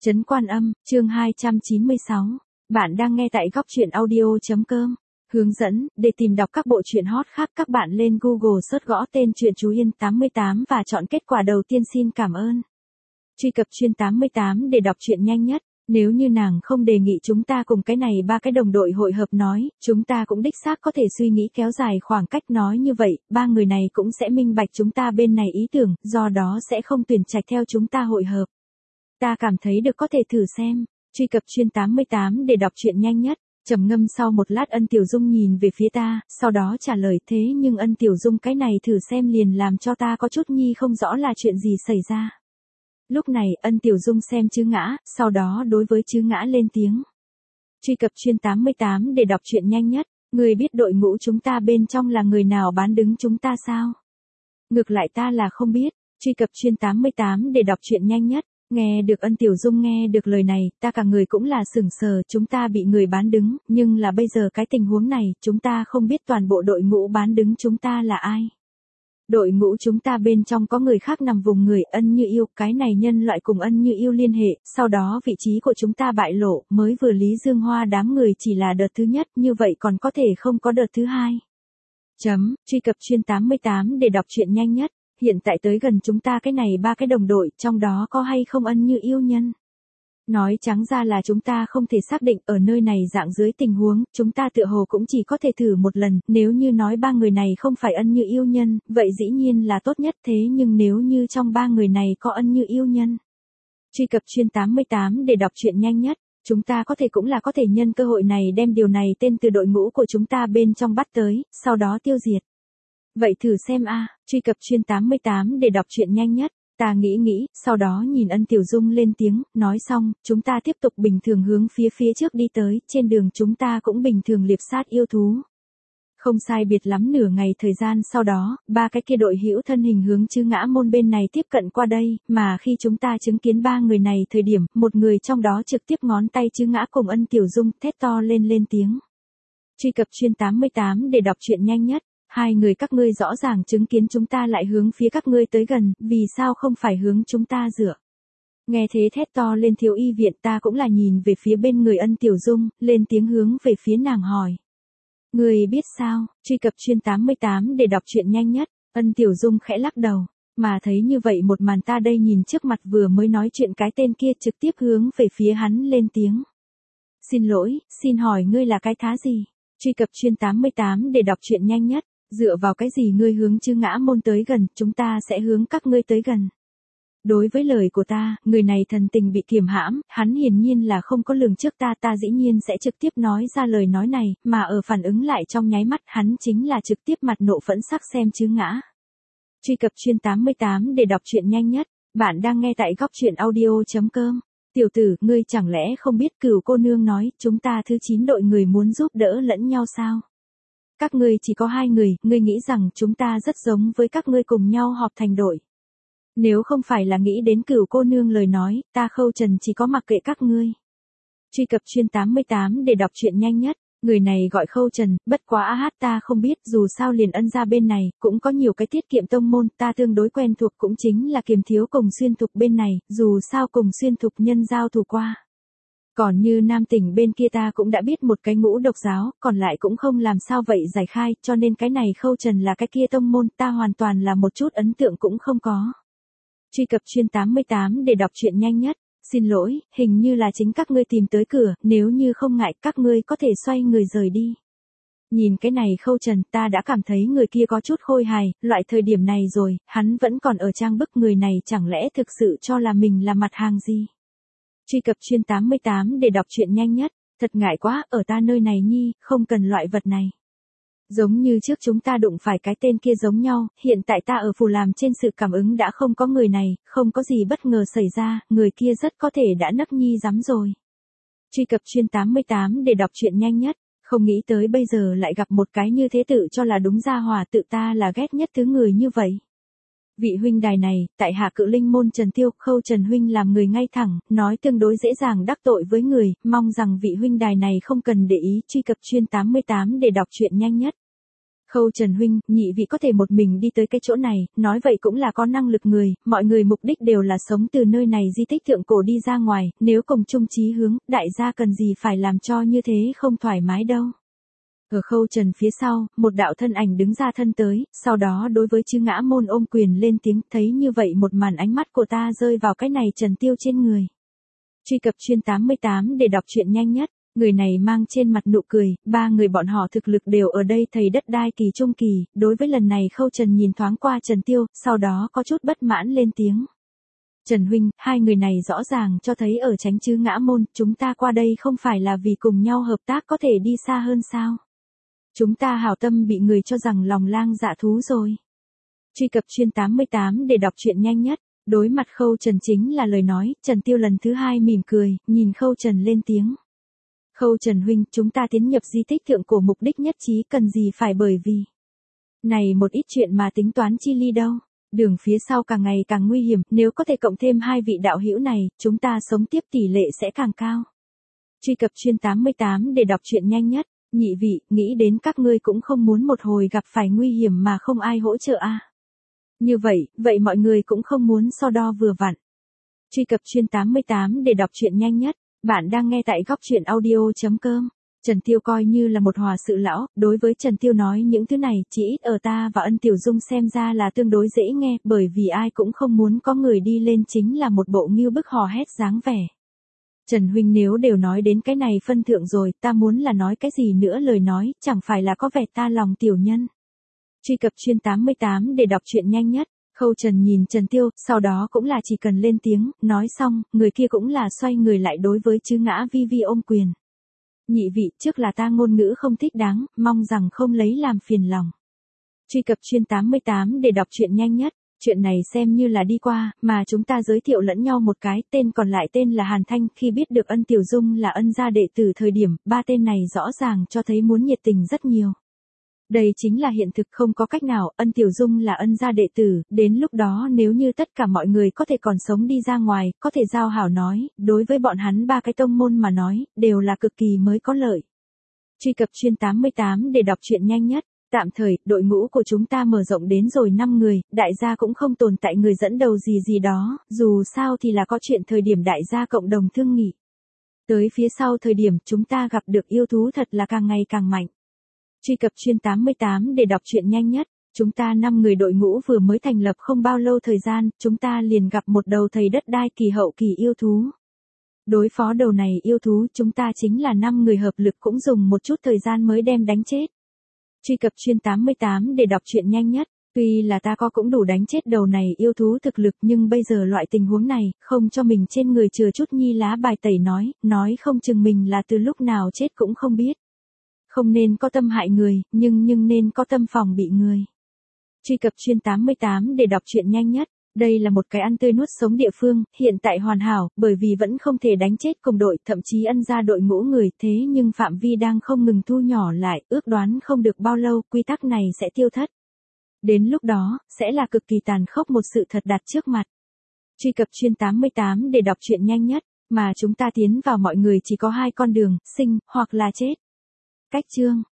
Trấn Quan Âm, chương 296. Bạn đang nghe tại góc truyện audio.com. Hướng dẫn, để tìm đọc các bộ truyện hot khác các bạn lên Google search gõ tên truyện Chú Yên 88 và chọn kết quả đầu tiên xin cảm ơn. Truy cập truyện 88 để đọc truyện nhanh nhất. Nếu như nàng không đề nghị chúng ta cùng cái này ba cái đồng đội hội hợp nói, chúng ta cũng đích xác có thể suy nghĩ kéo dài khoảng cách nói như vậy, ba người này cũng sẽ minh bạch chúng ta bên này ý tưởng, do đó sẽ không tuyển trạch theo chúng ta hội hợp. Ta cảm thấy được có thể thử xem. Truy cập truyện 88 để đọc truyện nhanh nhất. Trầm ngâm sau một lát Ân Tiểu Dung nhìn về phía ta, sau đó trả lời thế nhưng Ân Tiểu Dung cái này thử xem liền làm cho ta có chút nhi không rõ là chuyện gì xảy ra. Lúc này Ân Tiểu Dung xem Chư Ngã, sau đó đối với Chư Ngã lên tiếng. Truy cập truyện 88 để đọc truyện nhanh nhất. Người biết đội ngũ chúng ta bên trong là người nào bán đứng chúng ta sao? Ngược lại ta là không biết. Truy cập truyện 88 để đọc truyện nhanh nhất. Nghe được Ân Tiểu Dung nghe được lời này, ta cả người cũng là sửng sờ, chúng ta bị người bán đứng, nhưng là bây giờ cái tình huống này, chúng ta không biết toàn bộ đội ngũ bán đứng chúng ta là ai. Đội ngũ chúng ta bên trong có người khác nằm vùng người Ân Như Yêu, cái này nhân loại cùng Ân Như Yêu liên hệ, sau đó vị trí của chúng ta bại lộ, mới vừa Lý Dương Hoa đám người chỉ là đợt thứ nhất, như vậy còn có thể không có đợt thứ hai. Truy cập truyện 88 để đọc truyện nhanh nhất. Hiện tại tới gần chúng ta cái này ba cái đồng đội, trong đó có hay không Ân Như Yêu nhân? Nói trắng ra là chúng ta không thể xác định, ở nơi này dạng dưới tình huống, chúng ta tựa hồ cũng chỉ có thể thử một lần, nếu như nói ba người này không phải Ân Như Yêu nhân, vậy dĩ nhiên là tốt nhất, thế nhưng nếu như trong ba người này có Ân Như Yêu nhân. Truy cập truyện 88 để đọc truyện nhanh nhất. Chúng ta có thể cũng là có thể nhân cơ hội này đem điều này tên từ đội ngũ của chúng ta bên trong bắt tới, sau đó tiêu diệt. Vậy thử xem a. Truy cập truyện 88 để đọc truyện nhanh nhất. Ta nghĩ, sau đó nhìn Ân Tiểu Dung lên tiếng, nói xong, chúng ta tiếp tục bình thường hướng phía trước đi tới, trên đường chúng ta cũng bình thường liệp sát yêu thú. Không sai biệt lắm nửa ngày thời gian sau đó, ba cái kia đội hữu thân hình hướng Chư Ngã môn bên này tiếp cận qua đây, mà khi chúng ta chứng kiến ba người này thời điểm, một người trong đó trực tiếp ngón tay Chư Ngã cùng Ân Tiểu Dung, thét to lên tiếng. Truy cập truyện 88 để đọc truyện nhanh nhất. Hai người các ngươi rõ ràng chứng kiến chúng ta lại hướng phía các ngươi tới gần, vì sao không phải hướng chúng ta dựa? Nghe thế thét to lên Thiếu Y viện, ta cũng là nhìn về phía bên người Ân Tiểu Dung, lên tiếng hướng về phía nàng hỏi. Người biết sao? Truy cập truyện 88 để đọc truyện nhanh nhất. Ân Tiểu Dung khẽ lắc đầu, mà thấy như vậy một màn ta đây nhìn trước mặt vừa mới nói chuyện cái tên kia trực tiếp hướng về phía hắn lên tiếng. Xin lỗi, xin hỏi ngươi là cái thá gì? Truy cập truyện 88 để đọc truyện nhanh nhất. Dựa vào cái gì ngươi hướng Chư Ngã môn tới gần, chúng ta sẽ hướng các ngươi tới gần. Đối với lời của ta, người này thần tình bị kiềm hãm, hắn hiển nhiên là không có lường trước ta dĩ nhiên sẽ trực tiếp nói ra lời nói này, mà ở phản ứng lại trong nháy mắt hắn chính là trực tiếp mặt nộ phẫn sắc xem Chư Ngã. Truy cập truyện 88 để đọc truyện nhanh nhất, bạn đang nghe tại góc truyện audio.com. Tiểu tử, ngươi chẳng lẽ không biết Cửu cô nương nói, chúng ta thứ 9 đội người muốn giúp đỡ lẫn nhau sao? Các ngươi chỉ có 2 người, ngươi nghĩ rằng chúng ta rất giống với các ngươi cùng nhau họp thành đội. Nếu không phải là nghĩ đến Cửu cô nương lời nói, ta Khâu Trần chỉ có mặc kệ các ngươi. Truy cập truyện 88 để đọc truyện nhanh nhất. Người này gọi Khâu Trần, bất quá ta không biết, dù sao liền Ân gia bên này, cũng có nhiều cái tiết kiệm tông môn, ta tương đối quen thuộc cũng chính là Kiềm Thiếu cùng Xuyên Thục bên này, dù sao cùng Xuyên Thục nhân giao thủ qua. Còn như Nam Tỉnh bên kia ta cũng đã biết một cái Ngũ Độc giáo, còn lại cũng không làm sao vậy giải khai, cho nên cái này Khâu Trần là cái kia tông môn, ta hoàn toàn là một chút ấn tượng cũng không có. Truy cập truyện 88 để đọc truyện nhanh nhất. Xin lỗi, hình như là chính các ngươi tìm tới cửa, nếu như không ngại các ngươi có thể xoay người rời đi. Nhìn cái này Khâu Trần, ta đã cảm thấy người kia có chút khôi hài, loại thời điểm này rồi, hắn vẫn còn ở trang bức, người này chẳng lẽ thực sự cho là mình là mặt hàng gì? Truy cập truyện 88 để đọc truyện nhanh nhất. Thật ngại quá, ở ta nơi này nhi, không cần loại vật này. Giống như trước chúng ta đụng phải cái tên kia giống nhau, hiện tại ta ở Phù Làm trên sự cảm ứng đã không có người này, không có gì bất ngờ xảy ra, người kia rất có thể đã nấc nhi rắm rồi. Truy cập truyện 88 để đọc truyện nhanh nhất. Không nghĩ tới bây giờ lại gặp một cái như thế tự cho là đúng gia hỏa, tự ta là ghét nhất thứ người như vậy. Vị huynh đài này, tại hạ Cự Linh môn Trần Tiêu, Khâu Trần huynh làm người ngay thẳng, nói tương đối dễ dàng đắc tội với người, mong rằng vị huynh đài này không cần để ý. Truy cập truyện 88 để đọc truyện nhanh nhất. Khâu Trần huynh, nhị vị có thể một mình đi tới cái chỗ này, nói vậy cũng là có năng lực người, mọi người mục đích đều là sống từ nơi này di tích thượng cổ đi ra ngoài, nếu cùng chung chí hướng, đại gia cần gì phải làm cho như thế không thoải mái đâu. Ở Khâu Trần phía sau, một đạo thân ảnh đứng ra thân tới, sau đó đối với Chư Ngã Môn ôm quyền lên tiếng, thấy như vậy một màn ánh mắt của ta rơi vào cái này Trần Tiêu trên người. Truy cập chuyên 88 để đọc truyện nhanh nhất. Người này mang trên mặt nụ cười, ba người bọn họ thực lực đều ở đây thầy đất đai kỳ trung kỳ, đối với lần này Khâu Trần nhìn thoáng qua Trần Tiêu, sau đó có chút bất mãn lên tiếng. Trần huynh, hai người này rõ ràng cho thấy ở Chánh Chư Ngã Môn, chúng ta qua đây không phải là vì cùng nhau hợp tác có thể đi xa hơn sao? Chúng ta hảo tâm bị người cho rằng lòng lang dạ thú rồi. Truy cập chuyên 88 để đọc truyện nhanh nhất. Đối mặt Khâu Trần chính là lời nói, Trần Tiêu lần thứ hai mỉm cười, nhìn Khâu Trần lên tiếng. Khâu Trần huynh, chúng ta tiến nhập di tích thượng cổ mục đích nhất trí cần gì phải bởi vì này một ít chuyện mà tính toán chi ly đâu. Đường phía sau càng ngày càng nguy hiểm, nếu có thể cộng thêm hai vị đạo hữu này, chúng ta sống tiếp tỷ lệ sẽ càng cao. Truy cập chuyên 88 để đọc truyện nhanh nhất. Nhị vị, nghĩ đến các ngươi cũng không muốn một hồi gặp phải nguy hiểm mà không ai hỗ trợ à. Như vậy mọi người cũng không muốn so đo vừa vặn. Truy cập chuyên 88 để đọc truyện nhanh nhất. Bạn đang nghe tại góc truyện audio.com. Trần Tiêu coi như là một hòa sự lão, đối với Trần Tiêu nói những thứ này chỉ ít ở ta và Ân Tiểu Dung xem ra là tương đối dễ nghe, bởi vì ai cũng không muốn có người đi lên chính là một bộ ngưu bức hò hét dáng vẻ. Trần huynh nếu đều nói đến cái này phân thượng rồi, ta muốn là nói cái gì nữa lời nói, chẳng phải là có vẻ ta lòng tiểu nhân. Truy cập chuyên 88 để đọc truyện nhanh nhất. Khâu Trần nhìn Trần Tiêu, sau đó cũng là chỉ cần lên tiếng, nói xong, người kia cũng là xoay người lại đối với Chư Ngã Vi Vi ôm quyền. Nhị vị, trước là ta ngôn ngữ không thích đáng, mong rằng không lấy làm phiền lòng. Truy cập chuyên 88 để đọc truyện nhanh nhất. Chuyện này xem như là đi qua, mà chúng ta giới thiệu lẫn nhau một cái, tên còn lại tên là Hàn Thanh, khi biết được Ân Tiểu Dung là Ân gia đệ tử thời điểm, ba tên này rõ ràng cho thấy muốn nhiệt tình rất nhiều. Đây chính là hiện thực, không có cách nào, Ân Tiểu Dung là Ân gia đệ tử, đến lúc đó nếu như tất cả mọi người có thể còn sống đi ra ngoài, có thể giao hảo nói, đối với bọn hắn ba cái tông môn mà nói, đều là cực kỳ mới có lợi. Truy cập chuyên 88 để đọc truyện nhanh nhất. Tạm thời, đội ngũ của chúng ta mở rộng đến rồi 5 người, đại gia cũng không tồn tại người dẫn đầu gì đó, dù sao thì là có chuyện thời điểm đại gia cộng đồng thương nghị. Tới phía sau thời điểm chúng ta gặp được yêu thú thật là càng ngày càng mạnh. Truy cập chuyên 88 để đọc truyện nhanh nhất. Chúng ta 5 người đội ngũ vừa mới thành lập không bao lâu thời gian, chúng ta liền gặp một đầu thầy đất đai kỳ hậu kỳ yêu thú. Đối phó đầu này yêu thú chúng ta chính là 5 người hợp lực cũng dùng một chút thời gian mới đem đánh chết. Truy cập chuyên 88 để đọc truyện nhanh nhất. Tuy là ta có cũng đủ đánh chết đầu này yêu thú thực lực nhưng bây giờ loại tình huống này, không cho mình trên người chừa chút nhi lá bài tẩy nói không chừng mình là từ lúc nào chết cũng không biết. Không nên có tâm hại người, nhưng nên có tâm phòng bị người. Truy cập chuyên 88 để đọc truyện nhanh nhất. Đây là một cái ăn tươi nuốt sống địa phương, hiện tại hoàn hảo, bởi vì vẫn không thể đánh chết cùng đội, thậm chí Ân gia đội ngũ người, thế nhưng phạm vi đang không ngừng thu nhỏ lại, ước đoán không được bao lâu, quy tắc này sẽ tiêu thất. Đến lúc đó, sẽ là cực kỳ tàn khốc một sự thật đặt trước mặt. Truy cập chuyên 88 để đọc truyện nhanh nhất, mà chúng ta tiến vào mọi người chỉ có hai con đường, sinh, hoặc là chết. Cách chương